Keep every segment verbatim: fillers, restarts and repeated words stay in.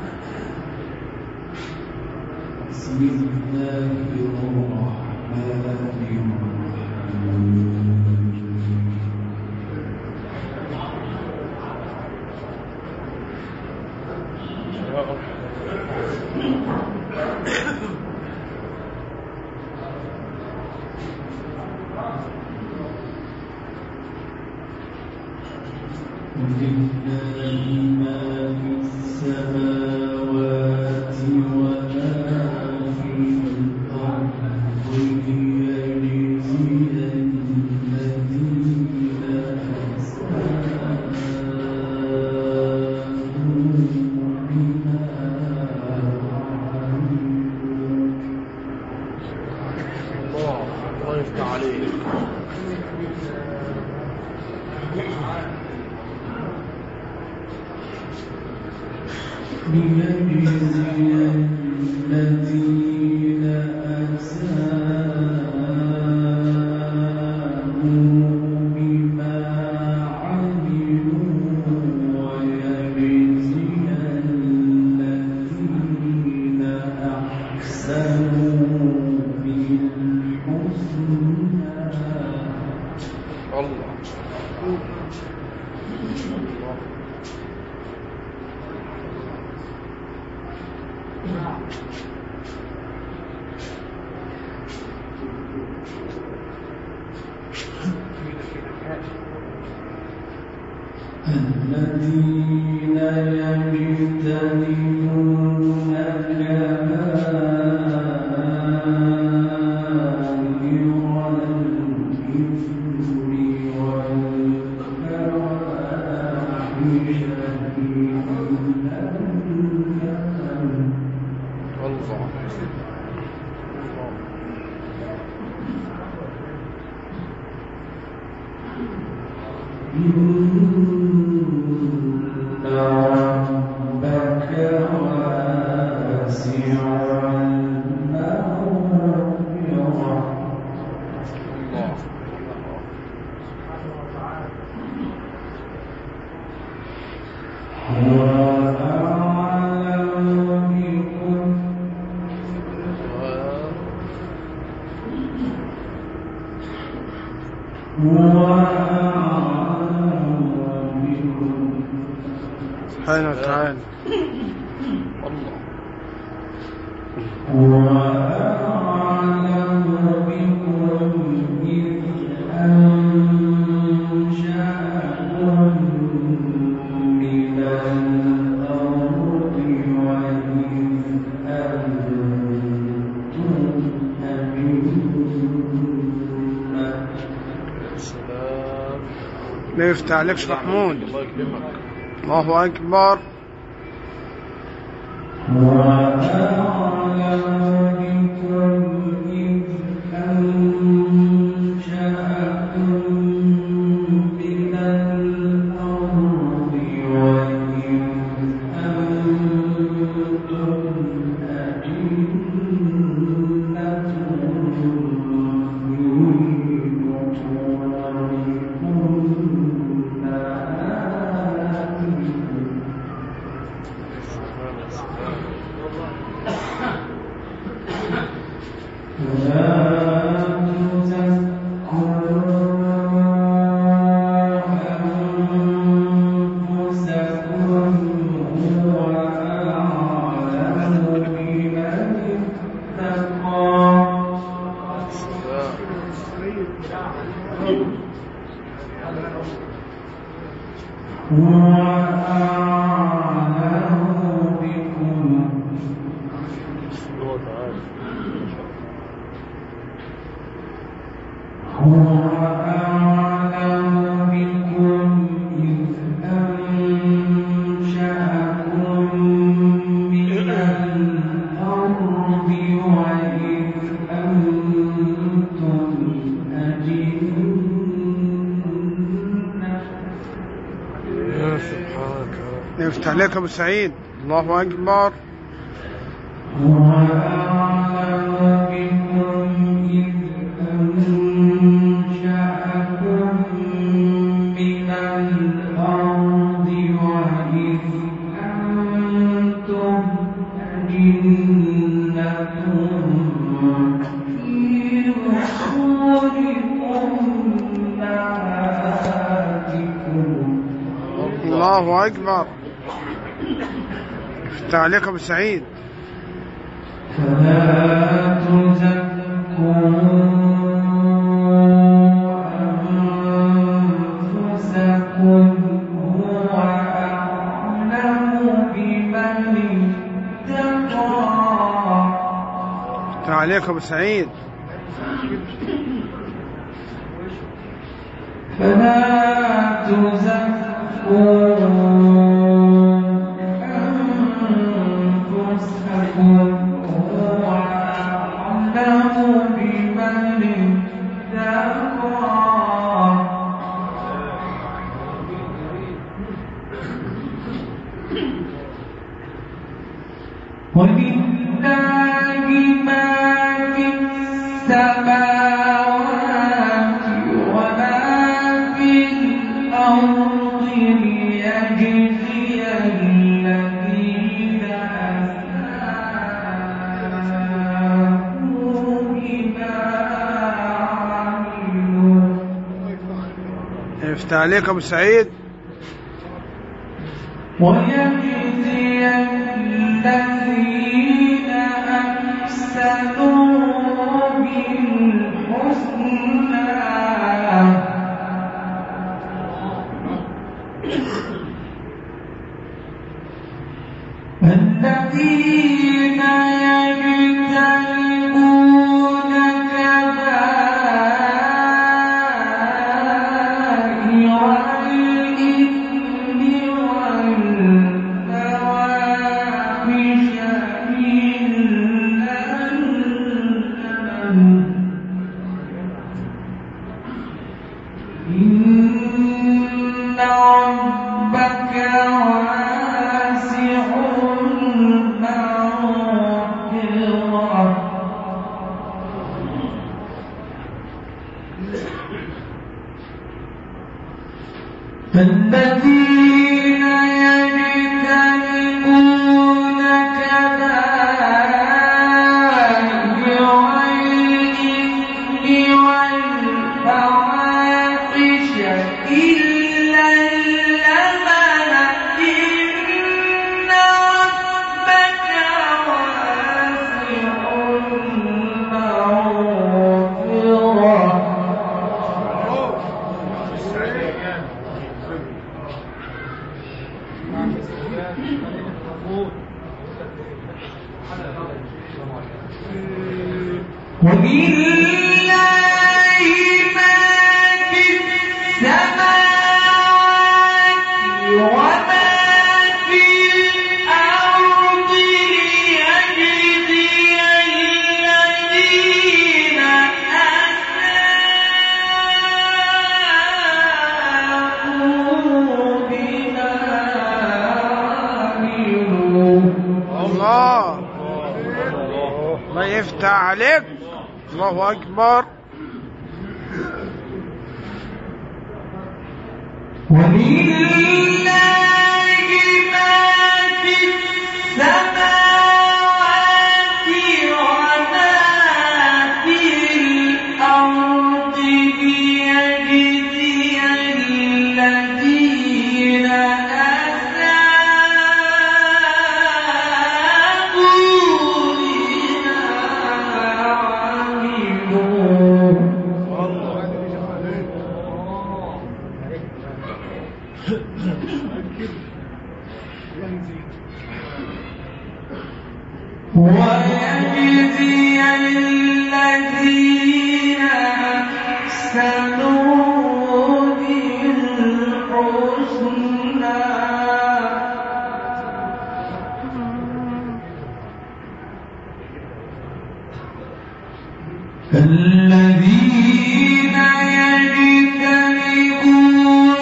الذين يجتنبون كبائر الإثم والفواحش سبحانه وتعالى. وأعلم بكم إذ أنشأكم من الأرض وإذ أنتم أبناء. ما يفتح عليكش محمود. الله أكبر. يفتح عليك أبو سعيد. الله أكبر. من الأرض وإذ أنتم الله أكبر. افتح عليك أبو سعيد. فلا تزكوا أنفسكم هو أعلم بمن اتقى. افتح عليك أبو سعيد. فلا تزكوا أنفسكم هو أعلم بمن اتقى. ولله ما في السماوات وما في الأرض ليجزي الذين أساءوا بما عملوا. افتح عليك أبو سعيد. ويجزي الذين أحسنوا بالحسنى. الذين يجتنبون كبائر الإثم والفواحش إلا اللمم. إن ربك واسع المغفرة. الذين يجتنبون كبائر الإثم والفواحش إلا اللمم. إن ربك واسع المغفرة. ولله ما في السماوات وما في الأرض ليجزي الذين أساءوا بما عملوا. الله الله يفتح عليك. الله أكبر. ولله ما في السماوات وما في الأرض ليجزي الذين أساءوا بما عملوا. ويجزي الذين أحسنوا بالحسنى. الذين يجتنبون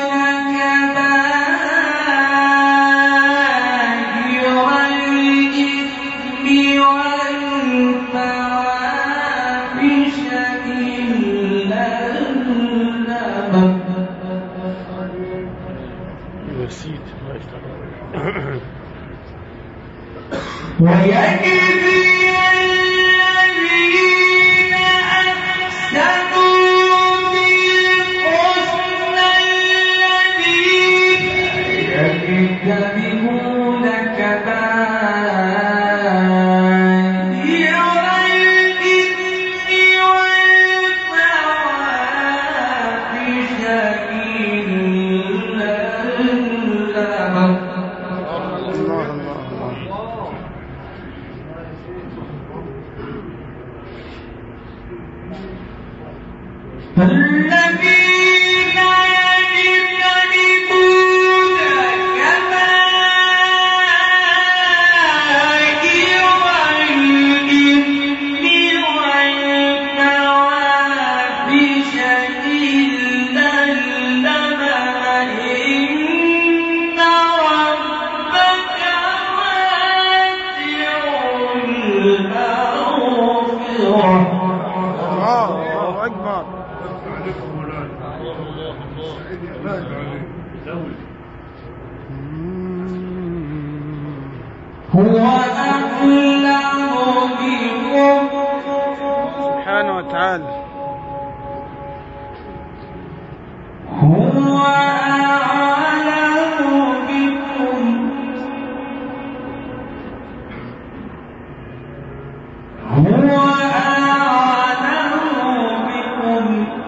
كبائر الإثم والفواحش إلا اللمم. ويجزي الذين أحسنوا بالحسنى الذين الذين يجتنبون كبائر الإثم والفواحش إلا اللمم إن ربك واسع المغفرة. الله الله أكبر. هو أعلم بكم سبحانه وتعالى. هو أعلم بكم هو أعلم بكم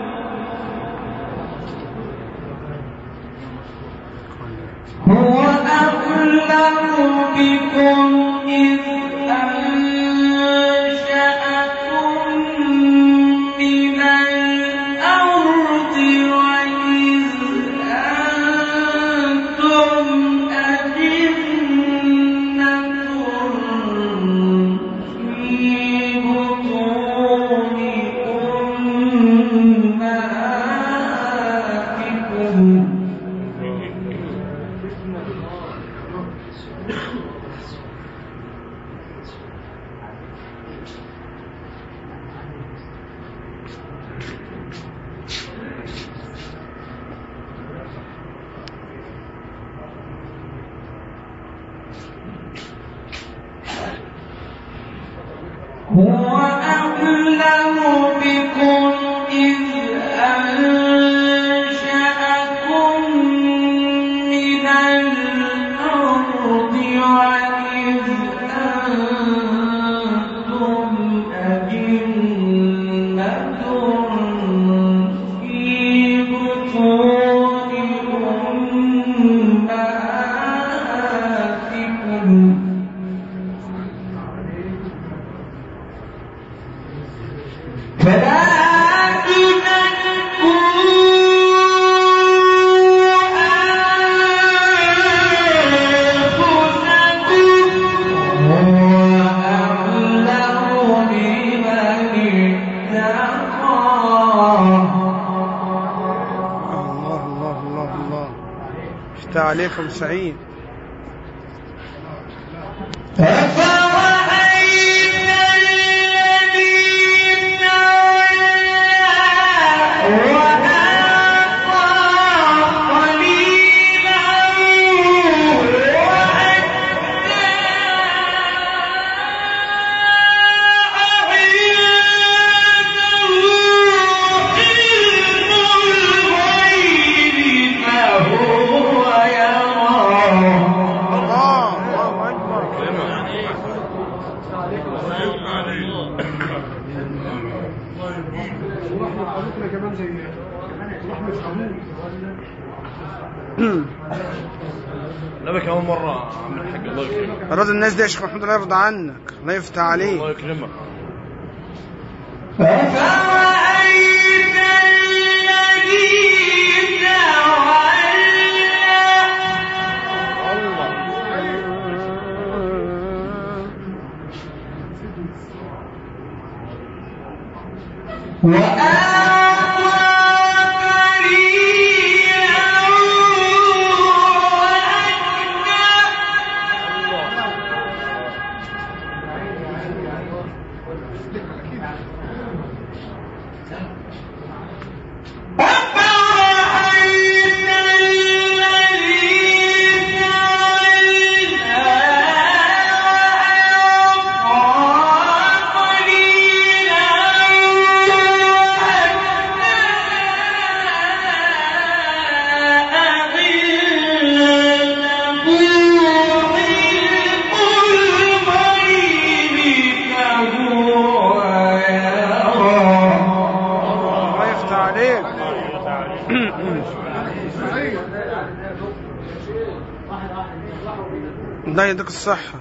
هو أعلم بكم إذ أنشأكم من الأرض وإذ أنتم أجنة في بطون أمهاتكم. هو أعلم بكم إذ أنشأكم من الأرض وإذ أنتم أجنة في بطون أمهاتكم. فلا تزكوا أنفسكم هو أعلم بمن اتقى. الله الله الله الله. افتح عليكم سعيد. أفرأيت الذي تولى وأعطى قليلا وأكدى أعنده علم الغيب فهو يرى. الله الله أكبر. لا بك أول مرة عم الحق الله يكرمك. راضي الناس دي يا شيخ محمود، الله يرضى عنك، الله يفتح عليك. الله يكرمك. أفرأيت الذي تولى وأعطى قليلا وأكدى. أفرأيت الذي تولى وأعطى قليلا الله يفتح عليك. الله يديك الصحة.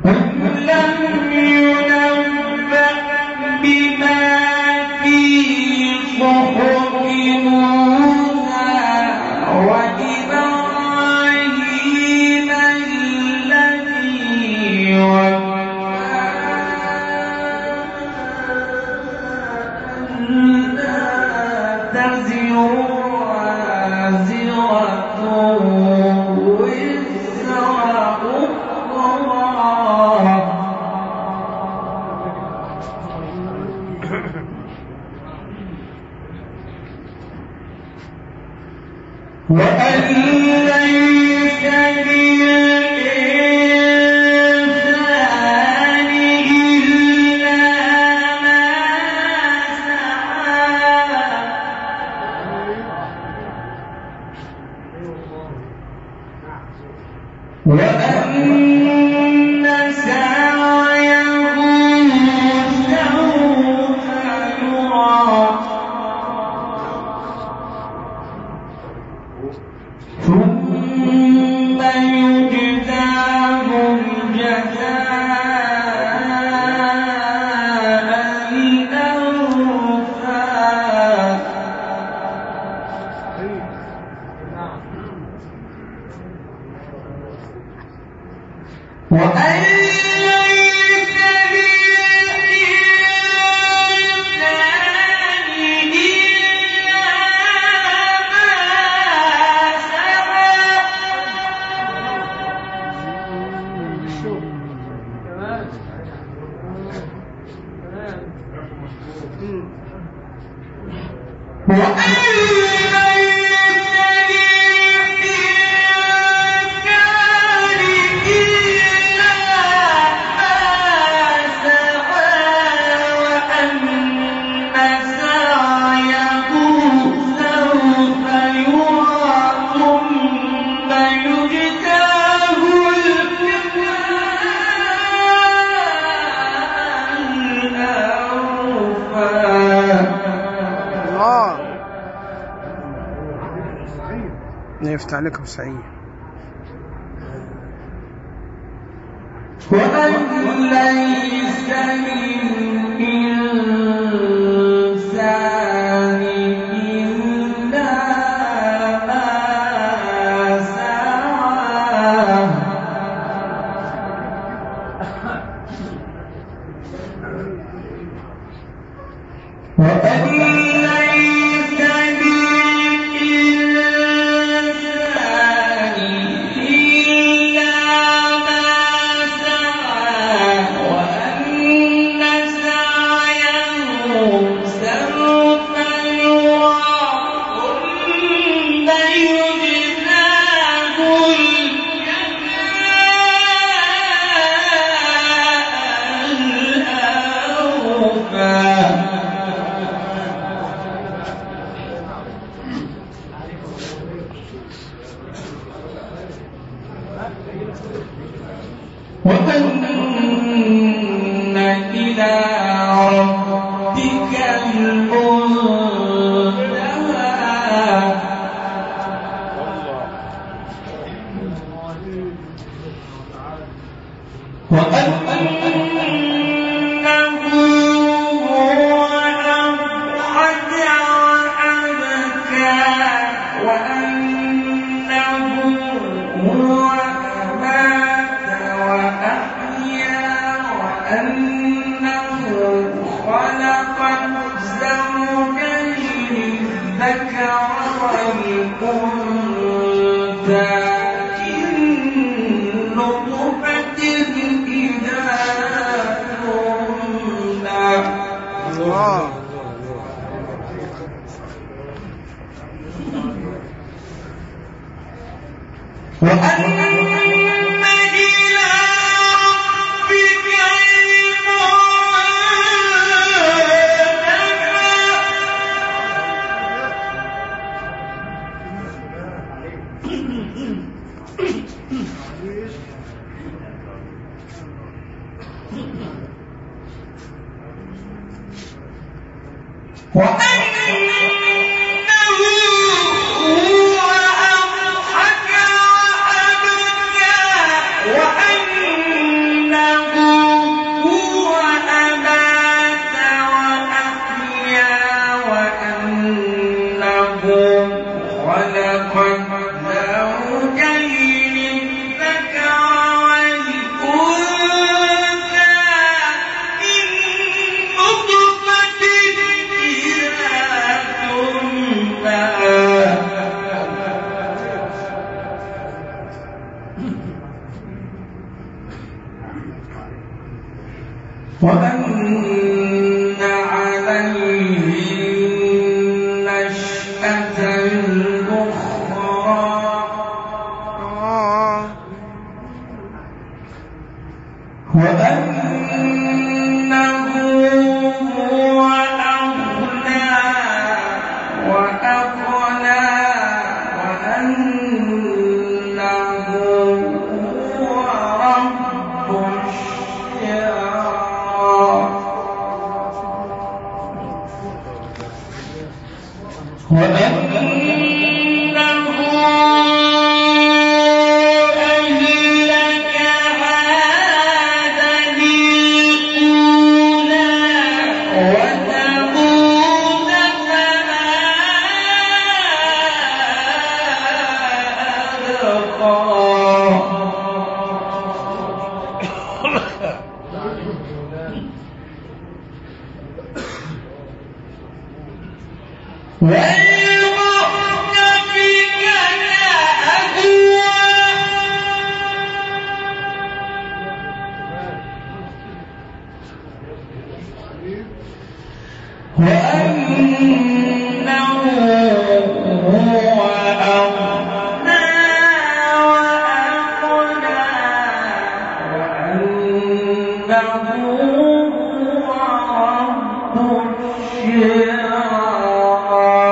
يفتح عليكم سعيد. وأن ليس للإنسان إلا ما سعى وأن وأنه وأن عليه النشأة الأخرى وأنه هو أغنى وأقنى وأنه هو رب الشعرى وأنه أهلك عادا الأولى وثمود فما أبقى وأنه هو أغنى وأقنى وأنه هو رب الشعرى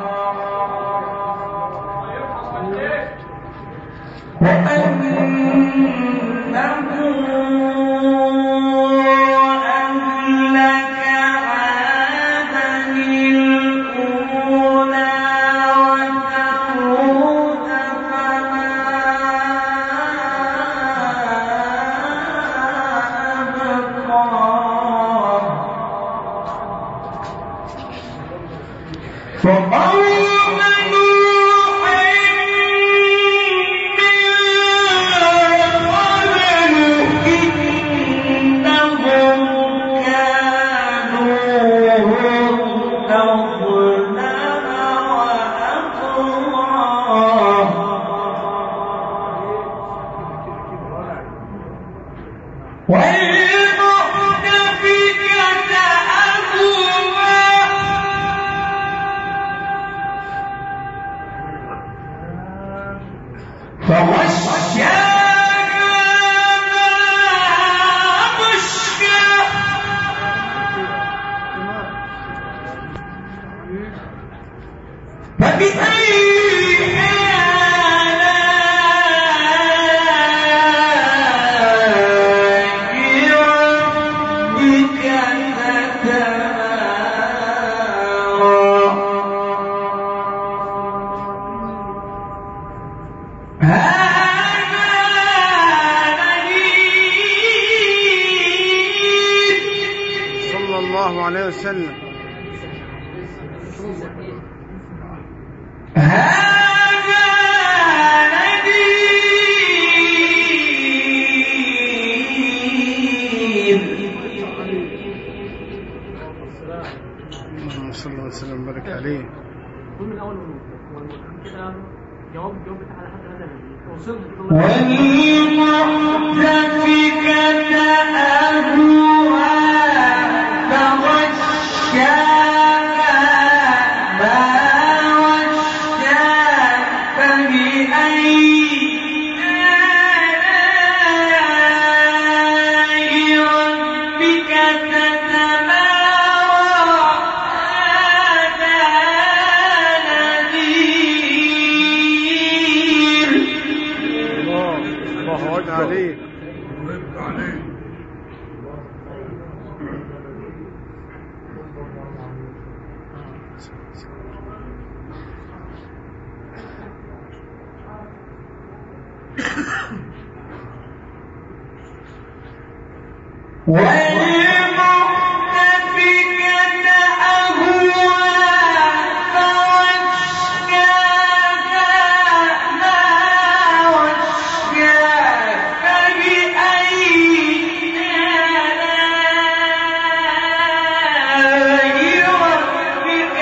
وقوم نوح من قبل إنهم كانوا أظلم وأطغى والمؤتفكة أهوى فغشاها ما غشى فبأي آلاء ربك تتمارى صلى الله عليه وسلم. هذا نذير اللهم صل وسلم وبارك عليه. من اول كده جواب جواب على حد هذا والمؤتفكة أهوى فغشاها ما غشى فبأي آلاء ربك تتمارى هذا نذير الله الله أكبر عليك. والمؤتفكة أهوى فغشاها ما غشى فبأي آلاء ربك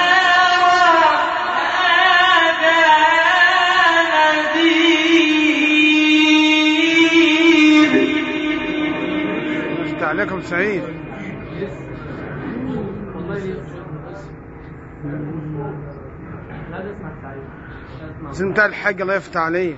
تتمارى هذا نذير عليكم سعيد. والله لسه لا اسمع سعيد بس انت الحاج الله يفتح عليك.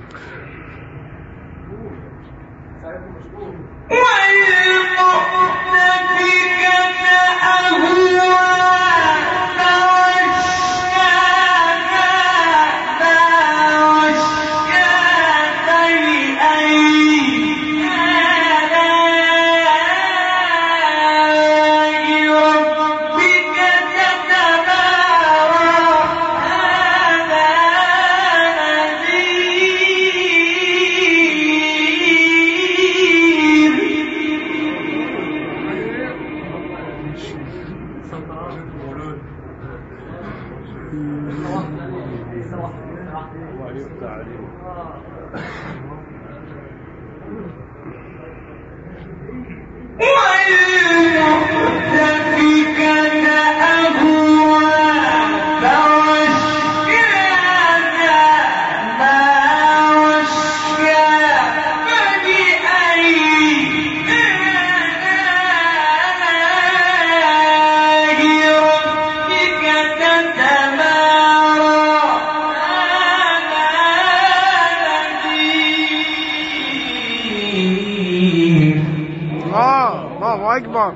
الله أكبر.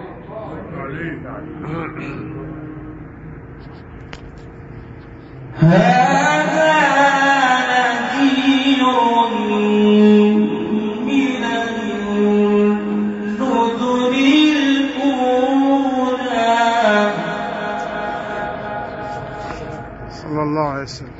هذا نذير من النذر الأولى. صلى الله عليه وسلم.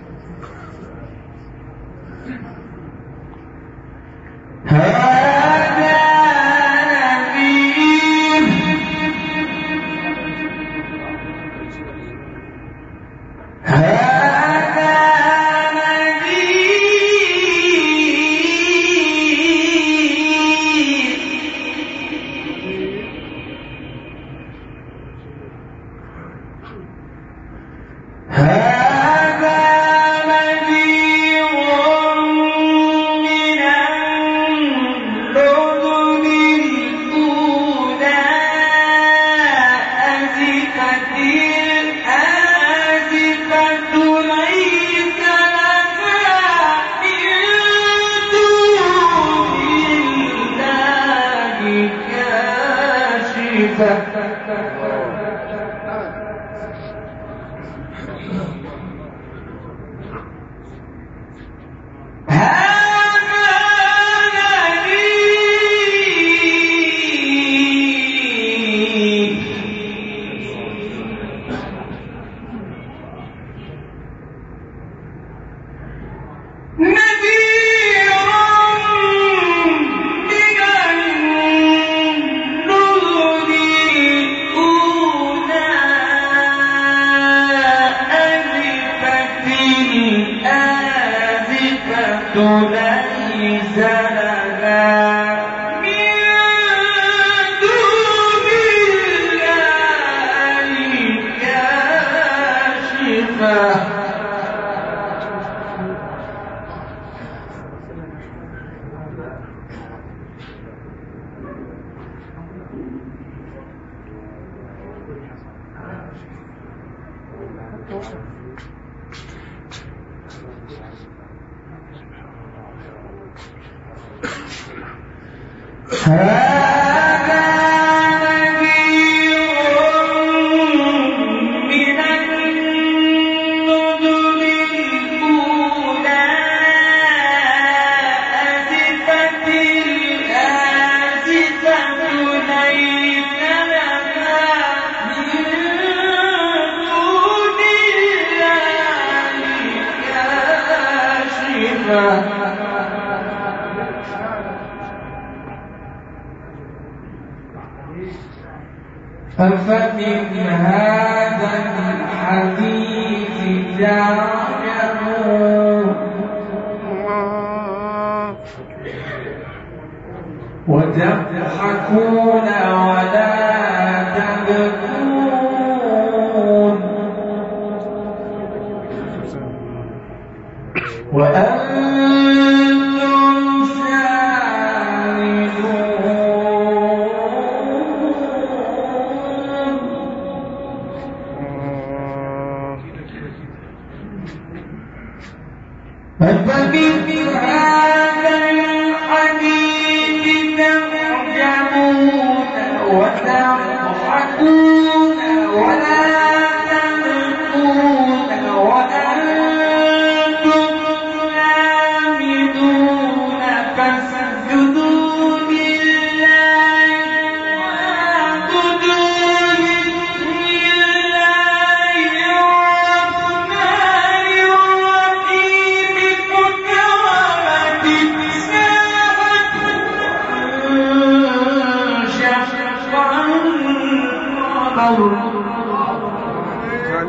أفمن هذا الحديث تعجبون وتضحكون ولا تبكون وأنتم سامدون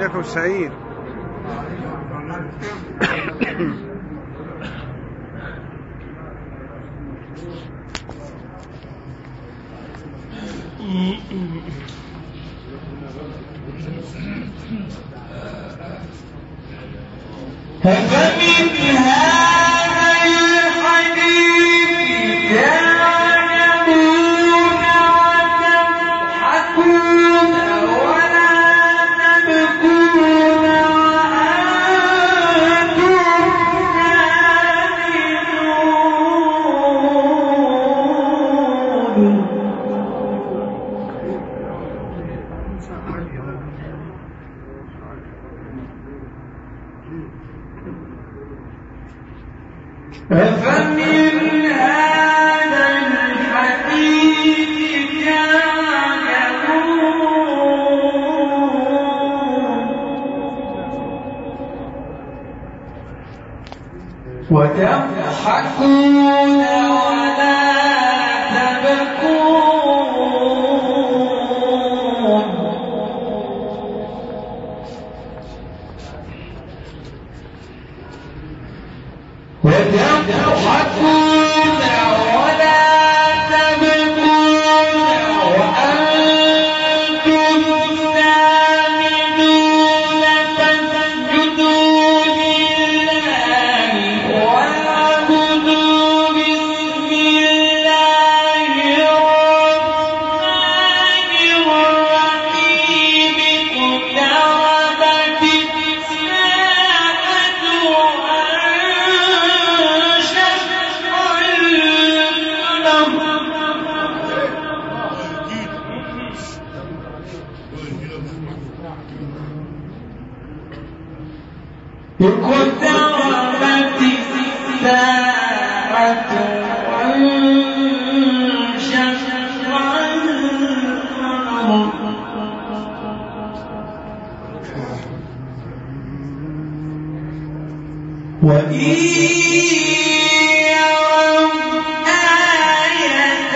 عليكم سعيد. فمن هذا الحديث تعجبون وتضحكون ولا تبكون أفمن هذا الحديث تعجبون وتضحكون ولا تبكون وتضحكون ولا تبكون وأنتم سامدون تسجدون لله واعبدوا بسم الله الرحمن الرحيم اقتربت الساعة اقتربت الساعة وانشق القمر وإن يروا آية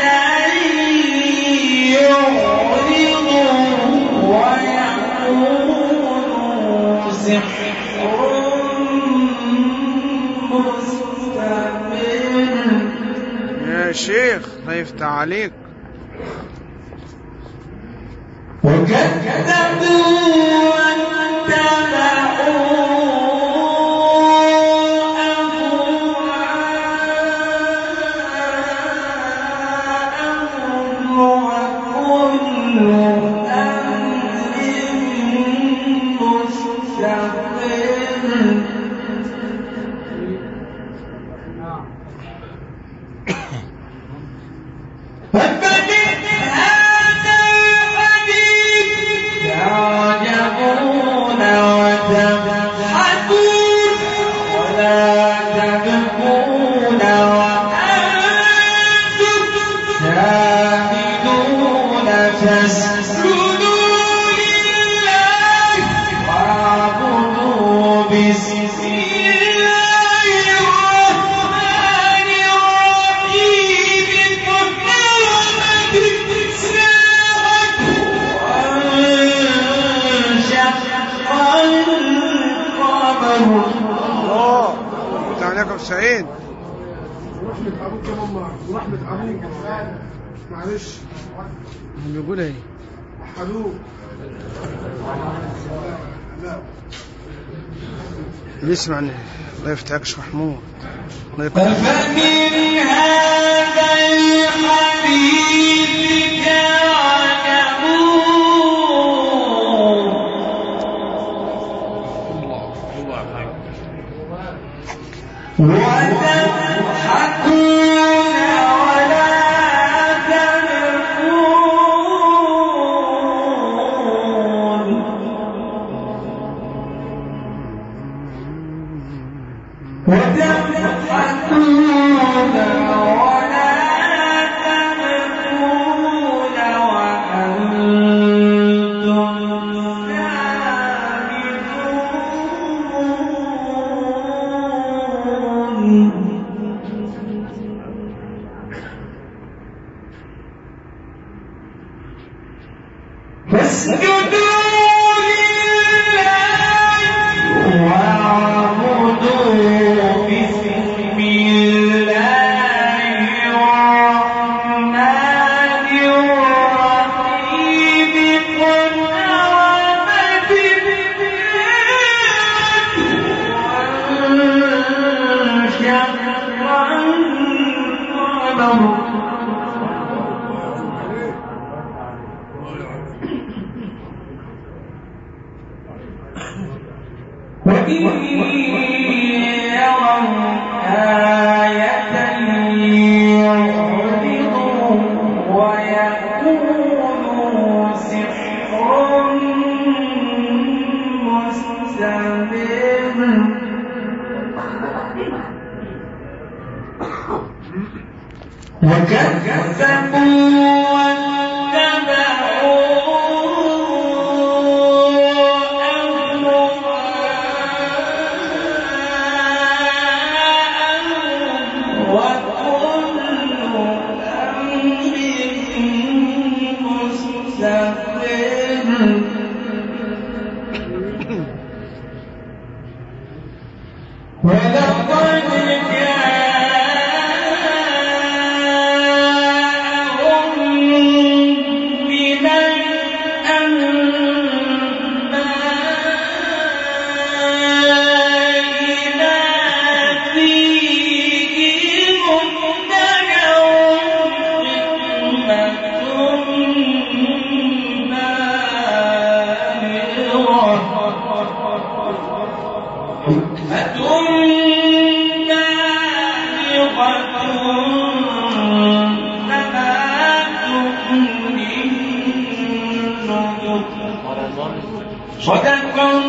يعرضوا ويقولوا سحر يا شيخ الله يفتح عليك. وكذبوا واتبعوا أهواءهم وكل أمر مستقر تعجبون وتضحكون ولا تبكون وأنتم سامدون فاسجدوا لله واعبدوا بسم الله الرحمن الرحيم اقتربت الساعة الله يفتح عليكم سعيد. ورحمة أبوك يا ماما ورحمة أبوك معلش بيقول ايه؟ وحدوك لا بيسمع الله يفتحك شيخ محمود. الله يقول أفمن هذا الحديث تعجبون وتضحكون ولا تبكون وتضحكون ولا تبكون وأنتم سامدون فاسجدوا لله والقمر وإن يروا آية يعرضوا ويقولوا سحر مستمر وكذبوا ولقد جاءهم من الأنباء ما فيه مزدجر حكمة صدق